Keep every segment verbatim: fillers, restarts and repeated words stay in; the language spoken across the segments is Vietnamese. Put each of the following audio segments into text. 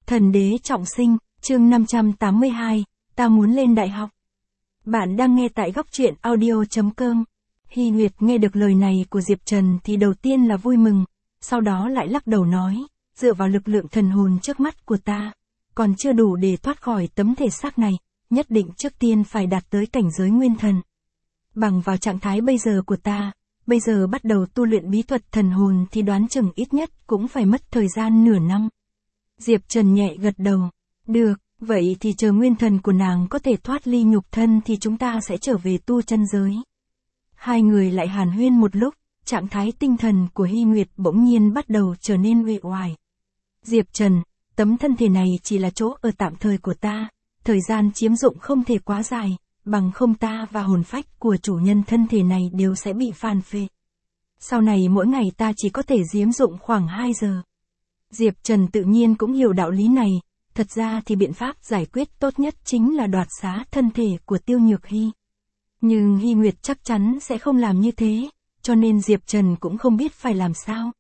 Thần đế trọng sinh, chương năm trăm tám mươi hai, ta muốn lên đại học. Bạn đang nghe tại góc truyện audio chấm com. Hy Nguyệt nghe được lời này của Diệp Trần thì đầu tiên là vui mừng, sau đó lại lắc đầu nói, dựa vào lực lượng thần hồn trước mắt của ta, còn chưa đủ để thoát khỏi tấm thể xác này, nhất định trước tiên phải đạt tới cảnh giới nguyên thần. Bằng vào trạng thái bây giờ của ta, bây giờ bắt đầu tu luyện bí thuật thần hồn thì đoán chừng ít nhất cũng phải mất thời gian nửa năm. Diệp Trần nhẹ gật đầu. Được, vậy thì chờ nguyên thần của nàng có thể thoát ly nhục thân thì chúng ta sẽ trở về tu chân giới. Hai người lại hàn huyên một lúc, trạng thái tinh thần của Hy Nguyệt bỗng nhiên bắt đầu trở nên uể oải. Diệp Trần, tấm thân thể này chỉ là chỗ ở tạm thời của ta, thời gian chiếm dụng không thể quá dài, bằng không ta và hồn phách của chủ nhân thân thể này đều sẽ bị phản phệ. Sau này mỗi ngày ta chỉ có thể chiếm dụng khoảng hai giờ. Diệp Trần tự nhiên cũng hiểu đạo lý này, thật ra thì biện pháp giải quyết tốt nhất chính là đoạt xá thân thể của Tiêu Nhược Hy. Nhưng Hy Nguyệt chắc chắn sẽ không làm như thế, cho nên Diệp Trần cũng không biết phải làm sao.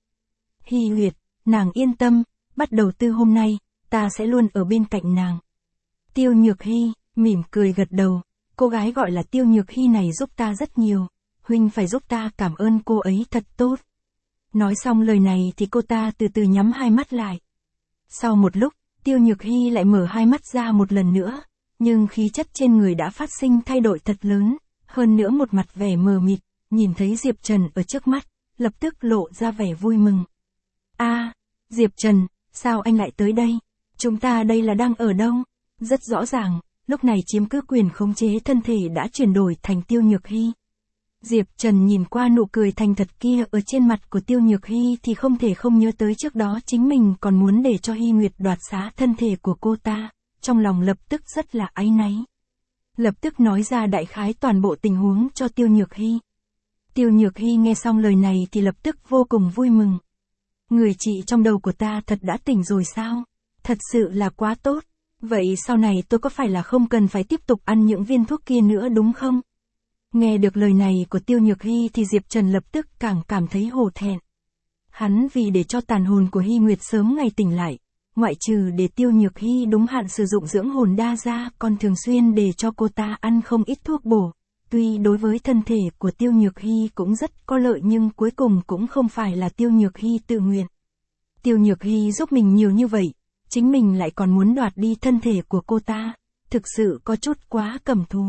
Hy Nguyệt, nàng yên tâm, bắt đầu từ hôm nay, ta sẽ luôn ở bên cạnh nàng. Tiêu Nhược Hy, mỉm cười gật đầu, cô gái gọi là Tiêu Nhược Hy này giúp ta rất nhiều, huynh phải giúp ta cảm ơn cô ấy thật tốt. Nói xong lời này thì cô ta từ từ nhắm hai mắt lại. Sau một lúc, Tiêu Nhược Hy lại mở hai mắt ra một lần nữa, nhưng khí chất trên người đã phát sinh thay đổi thật lớn, hơn nữa một mặt vẻ mờ mịt, nhìn thấy Diệp Trần ở trước mắt, lập tức lộ ra vẻ vui mừng. A, à, Diệp Trần, sao anh lại tới đây? Chúng ta đây là đang ở đâu? Rất rõ ràng, lúc này chiếm cứ quyền khống chế thân thể đã chuyển đổi thành Tiêu Nhược Hy. Diệp Trần nhìn qua nụ cười thành thật kia ở trên mặt của Tiêu Nhược Hy thì không thể không nhớ tới trước đó chính mình còn muốn để cho Hy Nguyệt đoạt xá thân thể của cô ta, trong lòng lập tức rất là áy náy. Lập tức nói ra đại khái toàn bộ tình huống cho Tiêu Nhược Hy. Tiêu Nhược Hy nghe xong lời này thì lập tức vô cùng vui mừng. Người chị trong đầu của ta thật đã tỉnh rồi sao? Thật sự là quá tốt. Vậy sau này tôi có phải là không cần phải tiếp tục ăn những viên thuốc kia nữa đúng không? Nghe được lời này của Tiêu Nhược Hy thì Diệp Trần lập tức càng cảm thấy hổ thẹn. Hắn vì để cho tàn hồn của Hy Nguyệt sớm ngày tỉnh lại, ngoại trừ để Tiêu Nhược Hy đúng hạn sử dụng dưỡng hồn đa ra, còn thường xuyên để cho cô ta ăn không ít thuốc bổ. Tuy đối với thân thể của Tiêu Nhược Hy cũng rất có lợi nhưng cuối cùng cũng không phải là Tiêu Nhược Hy tự nguyện. Tiêu Nhược Hy giúp mình nhiều như vậy, chính mình lại còn muốn đoạt đi thân thể của cô ta, thực sự có chút quá cầm thú.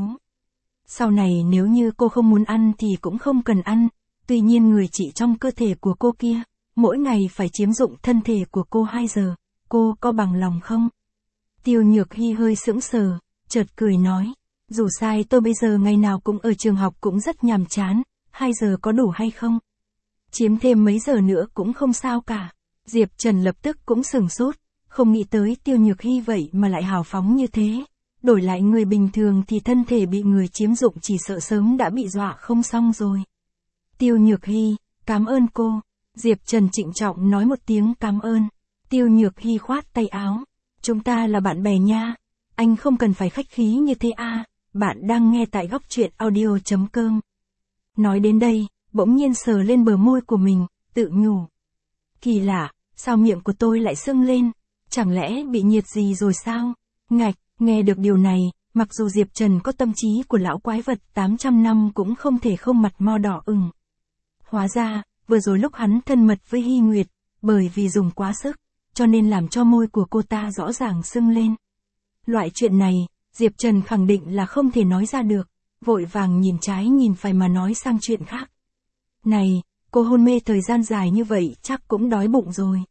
Sau này nếu như cô không muốn ăn thì cũng không cần ăn, tuy nhiên người chị trong cơ thể của cô kia, mỗi ngày phải chiếm dụng thân thể của cô hai giờ, cô có bằng lòng không? Tiêu Nhược Hy hơi sững sờ, chợt cười nói, dù sao tôi bây giờ ngày nào cũng ở trường học cũng rất nhàm chán, hai giờ có đủ hay không? Chiếm thêm mấy giờ nữa cũng không sao cả. Diệp Trần lập tức cũng sửng sốt, không nghĩ tới Tiêu Nhược Hy vậy mà lại hào phóng như thế. Đổi lại người bình thường thì thân thể bị người chiếm dụng chỉ sợ sớm đã bị dọa không xong rồi. Tiêu Nhược Hy, cảm ơn cô. Diệp Trần trịnh trọng nói một tiếng cảm ơn. Tiêu Nhược Hy khoát tay áo. Chúng ta là bạn bè nha. Anh không cần phải khách khí như thế à. Bạn đang nghe tại góc truyện audio chấm com. Nói đến đây, bỗng nhiên sờ lên bờ môi của mình, tự nhủ. Kỳ lạ, sao miệng của tôi lại sưng lên? Chẳng lẽ bị nhiệt gì rồi sao? Ngạch. Nghe được điều này, mặc dù Diệp Trần có tâm trí của lão quái vật tám trăm năm cũng không thể không mặt mo đỏ ửng. Hóa ra, vừa rồi lúc hắn thân mật với Hy Nguyệt, bởi vì dùng quá sức, cho nên làm cho môi của cô ta rõ ràng sưng lên. Loại chuyện này, Diệp Trần khẳng định là không thể nói ra được, vội vàng nhìn trái nhìn phải mà nói sang chuyện khác. Này, cô hôn mê thời gian dài như vậy chắc cũng đói bụng rồi.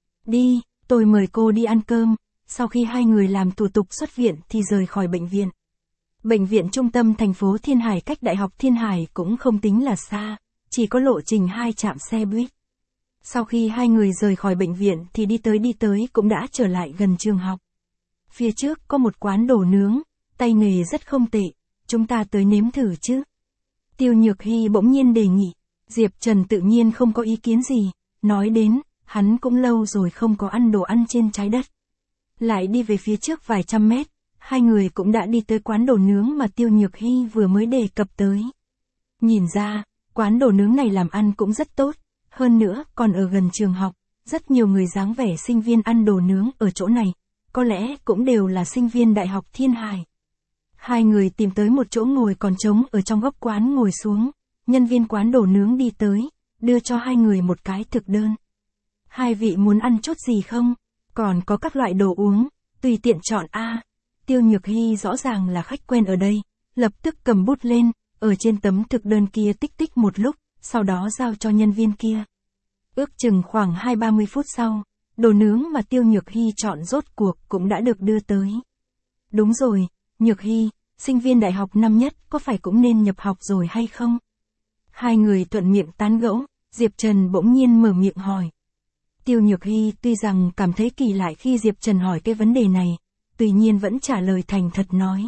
Đi, tôi mời cô đi ăn cơm. Sau khi hai người làm thủ tục xuất viện thì rời khỏi bệnh viện. Bệnh viện trung tâm thành phố Thiên Hải cách Đại học Thiên Hải cũng không tính là xa, chỉ có lộ trình hai trạm xe buýt. Sau khi hai người rời khỏi bệnh viện thì đi tới đi tới cũng đã trở lại gần trường học. Phía trước có một quán đồ nướng, tay nghề rất không tệ, chúng ta tới nếm thử chứ. Tiêu Nhược Hy bỗng nhiên đề nghị, Diệp Trần tự nhiên không có ý kiến gì, nói đến, hắn cũng lâu rồi không có ăn đồ ăn trên trái đất. Lại đi về phía trước vài trăm mét, hai người cũng đã đi tới quán đồ nướng mà Tiêu Nhược Hy vừa mới đề cập tới. Nhìn ra, quán đồ nướng này làm ăn cũng rất tốt, hơn nữa còn ở gần trường học, rất nhiều người dáng vẻ sinh viên ăn đồ nướng ở chỗ này, có lẽ cũng đều là sinh viên Đại học Thiên Hải. Hai người tìm tới một chỗ ngồi còn trống ở trong góc quán ngồi xuống, nhân viên quán đồ nướng đi tới, đưa cho hai người một cái thực đơn. Hai vị muốn ăn chút gì không? Còn có các loại đồ uống, tùy tiện chọn a. Tiêu Nhược Hy rõ ràng là khách quen ở đây, lập tức cầm bút lên, ở trên tấm thực đơn kia tích tích một lúc, sau đó giao cho nhân viên kia. Ước chừng khoảng hai ba mươi phút sau, đồ nướng mà Tiêu Nhược Hy chọn rốt cuộc cũng đã được đưa tới. Đúng rồi, Nhược Hy, sinh viên đại học năm nhất có phải cũng nên nhập học rồi hay không? Hai người thuận miệng tán gẫu, Diệp Trần bỗng nhiên mở miệng hỏi. Tiêu Nhược Hy tuy rằng cảm thấy kỳ lạ khi Diệp Trần hỏi cái vấn đề này, tuy nhiên vẫn trả lời thành thật nói.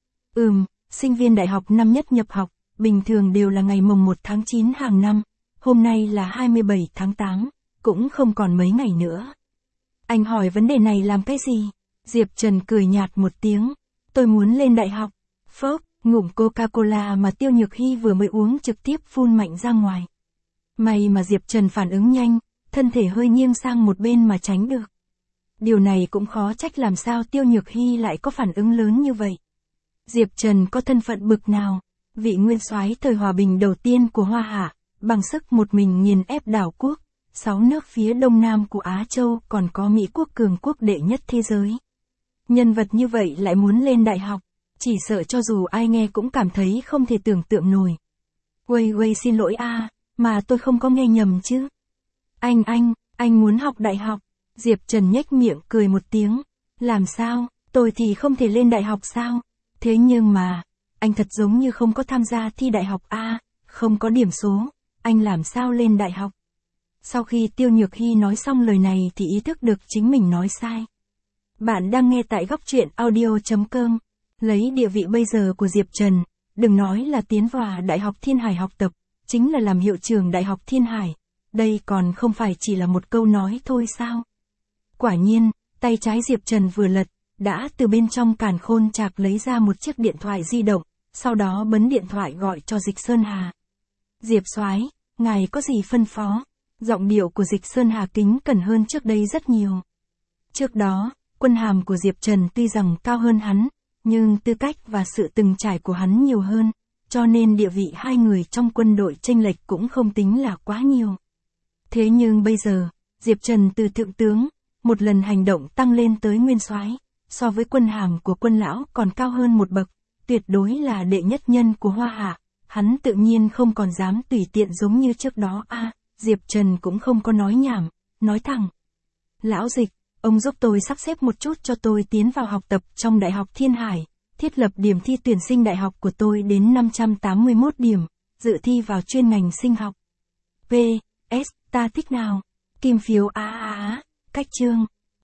Ừm, sinh viên đại học năm nhất nhập học, bình thường đều là ngày mồng một tháng chín hàng năm, hôm nay là hai mươi bảy tháng tám, cũng không còn mấy ngày nữa. Anh hỏi vấn đề này làm cái gì? Diệp Trần cười nhạt một tiếng, tôi muốn lên đại học. Phốc, ngụm Coca-Cola mà Tiêu Nhược Hy vừa mới uống trực tiếp phun mạnh ra ngoài. May mà Diệp Trần phản ứng nhanh, thân thể hơi nghiêng sang một bên mà tránh được. Điều này cũng khó trách làm sao Tiêu Nhược Hy lại có phản ứng lớn như vậy. Diệp Trần có thân phận bực nào, vị nguyên soái thời hòa bình đầu tiên của Hoa Hạ, bằng sức một mình nghiền ép đảo quốc, sáu nước phía đông nam của Á Châu còn có Mỹ quốc cường quốc đệ nhất thế giới. Nhân vật như vậy lại muốn lên đại học, chỉ sợ cho dù ai nghe cũng cảm thấy không thể tưởng tượng nổi. Uầy uầy xin lỗi a, mà tôi không có nghe nhầm chứ. Anh anh, anh muốn học đại học. Diệp Trần nhếch miệng cười một tiếng. Làm sao, tôi thì không thể lên đại học sao? Thế nhưng mà, anh thật giống như không có tham gia thi đại học a, không có điểm số, anh làm sao lên đại học? Sau khi Tiêu Nhược Hy nói xong lời này thì ý thức được chính mình nói sai. Bạn đang nghe tại góc truyện audio chấm com. Lấy địa vị bây giờ của Diệp Trần, đừng nói là tiến vào Đại học Thiên Hải học tập, chính là làm hiệu trưởng Đại học Thiên Hải. Đây còn không phải chỉ là một câu nói thôi sao? Quả nhiên, tay trái Diệp Trần vừa lật, đã từ bên trong càn khôn chạc lấy ra một chiếc điện thoại di động, sau đó bấm điện thoại gọi cho Dịch Sơn Hà. Diệp soái, ngài có gì phân phó? Giọng điệu của Dịch Sơn Hà kính cẩn hơn trước đây rất nhiều. Trước đó, quân hàm của Diệp Trần tuy rằng cao hơn hắn, nhưng tư cách và sự từng trải của hắn nhiều hơn, cho nên địa vị hai người trong quân đội chênh lệch cũng không tính là quá nhiều. Thế nhưng bây giờ, Diệp Trần từ thượng tướng, một lần hành động tăng lên tới nguyên soái, so với quân hàm của quân lão còn cao hơn một bậc, tuyệt đối là đệ nhất nhân của Hoa Hạ, hắn tự nhiên không còn dám tùy tiện giống như trước đó a. À, Diệp Trần cũng không có nói nhảm, nói thẳng. Lão Dịch, ông giúp tôi sắp xếp một chút cho tôi tiến vào học tập trong Đại học Thiên Hải, thiết lập điểm thi tuyển sinh đại học của tôi đến năm trăm tám mươi mốt điểm, dự thi vào chuyên ngành sinh học. P. S. Ta thích nào? Kim phiếu á á á, cách chương.